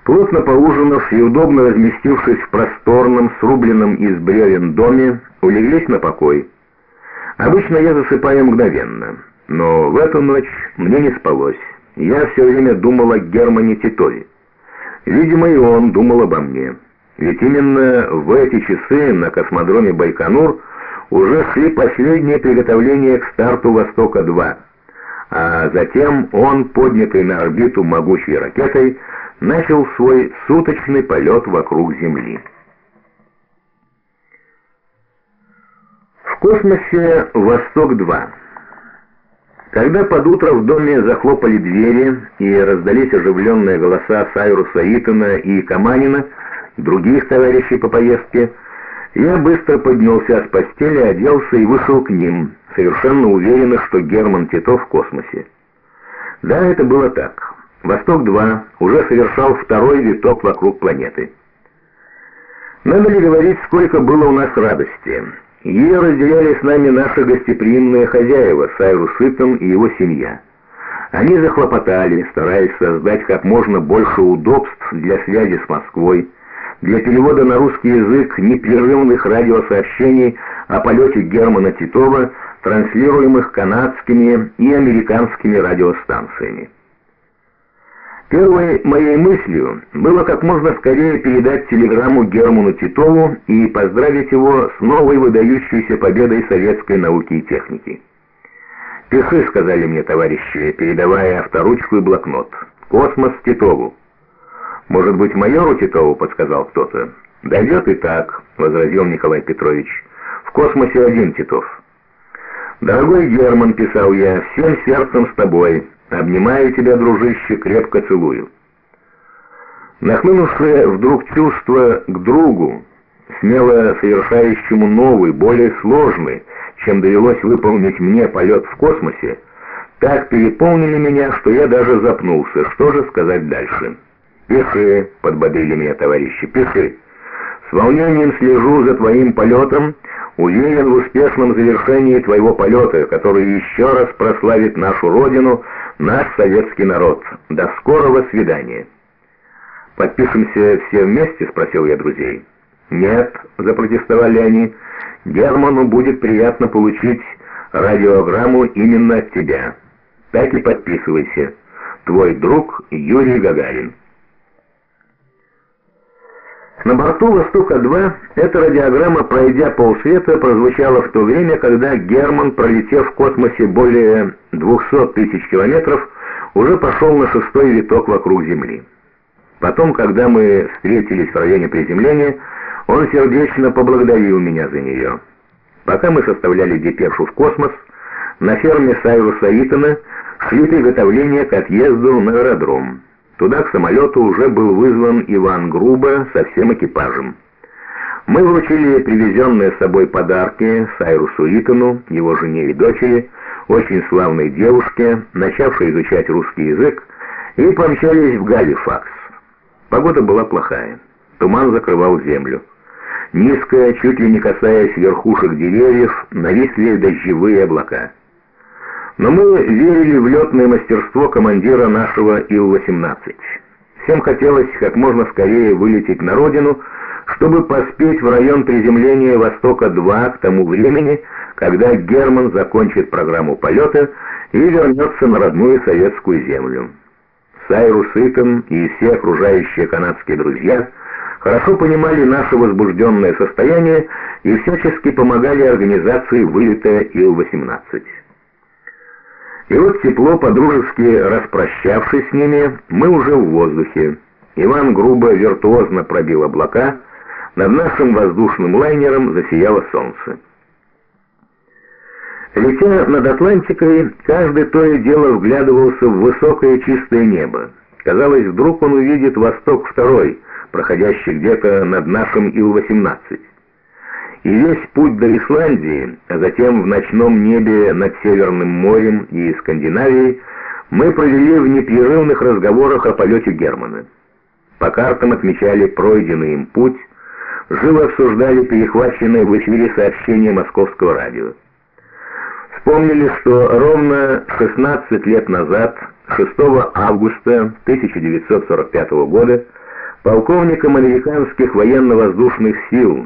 Плотно поужинав и удобно разместившись в просторном, срубленном из бревен доме, улеглись на покой. Обычно я засыпаю мгновенно, но в эту ночь мне не спалось. Я все время думал о Германе Титове. Видимо, и он думал обо мне. Ведь именно в эти часы на космодроме Байконур уже шли последние приготовления к старту «Востока-2», а затем он, поднятый на орбиту могучей ракетой, начал свой суточный полет вокруг Земли. В космосе «Восток-2». Когда под утро в доме захлопали двери и раздались оживленные голоса Сайруса Итона и Каманина, других товарищей по поездке, я быстро поднялся с постели, оделся и вышел к ним, совершенно уверенный, что Герман Титов в космосе. Да, это было так. «Восток-2» уже совершал второй виток вокруг планеты. Надо ли говорить, сколько было у нас радости? Ее разделяли с нами наши гостеприимные хозяева, Сайрус Итон и его семья. Они захлопотали, стараясь создать как можно больше удобств для связи с Москвой, для перевода на русский язык непрерывных радиосообщений о полете Германа Титова, транслируемых канадскими и американскими радиостанциями. Первой моей мыслью было как можно скорее передать телеграмму Герману Титову и поздравить его с новой выдающейся победой советской науки и техники. «Пиши», — сказали мне товарищи, передавая авторучку и блокнот. «Космос Титову». «Может быть, майору Титову?» — подсказал кто-то. «Дойдет и так», — возразил Николай Петрович. «В космосе один Титов». «Дорогой Герман», — писал я, — «всем сердцем с тобой. Обнимаю тебя, дружище, крепко целую». Нахлынувшее вдруг чувство к другу, смело совершающему новый, более сложный, чем довелось выполнить мне полет в космосе, так переполнили меня, что я даже запнулся. Что же сказать дальше? «Пиши», — подбодрили меня товарищи, — «пиши. С волнением слежу за твоим полетом, уверен в успешном завершении твоего полета, который еще раз прославит нашу Родину, наш советский народ. До скорого свидания». «Подпишемся все вместе?» — спросил я друзей. «Нет», — запротестовали они, — «Герману будет приятно получить радиограмму именно от тебя. Так и подписывайся. Твой друг Юрий Гагарин». На борту «Востока-2» эта радиограмма, пройдя полсвета, прозвучала в то время, когда Герман, пролетев в космосе более 200 тысяч километров, уже пошел на 6-й виток вокруг Земли. Потом, когда мы встретились в районе приземления, он сердечно поблагодарил меня за нее. Пока мы составляли депешу в космос, на ферме Сайруса Итона шли приготовления к отъезду на аэродром. Туда к самолету уже был вызван Иван Грубо со всем экипажем. Мы вручили привезенные с собой подарки Сайрусу Итону, его жене и дочери, очень славной девушке, начавшей изучать русский язык, и помчались в Галифакс. Погода была плохая. Туман закрывал землю. Низко, чуть ли не касаясь верхушек деревьев, нависли дождевые облака. Но мы верили в летное мастерство командира нашего Ил-18. Всем хотелось как можно скорее вылететь на родину, чтобы поспеть в район приземления «Востока-2» к тому времени, когда Герман закончит программу полета и вернется на родную советскую землю. Сайрус Итон и все окружающие канадские друзья хорошо понимали наше возбужденное состояние и всячески помогали организации вылета Ил-18. И вот тепло, подружески распрощавшись с ними, мы уже в воздухе. Иван Грубо виртуозно пробил облака, над нашим воздушным лайнером засияло солнце. Летя над Атлантикой, каждый то и дело вглядывался в высокое чистое небо. Казалось, вдруг он увидит Восток-2, проходящий где-то над нашим Ил-18. И весь путь до Исландии, а затем в ночном небе над Северным морем и Скандинавией, мы провели в непрерывных разговорах о полете Германа. По картам отмечали пройденный им путь, живо обсуждали перехваченные в эфире сообщения московского радио. Вспомнили, что ровно 16 лет назад, 6 августа 1945 года, полковником американских военно-воздушных сил,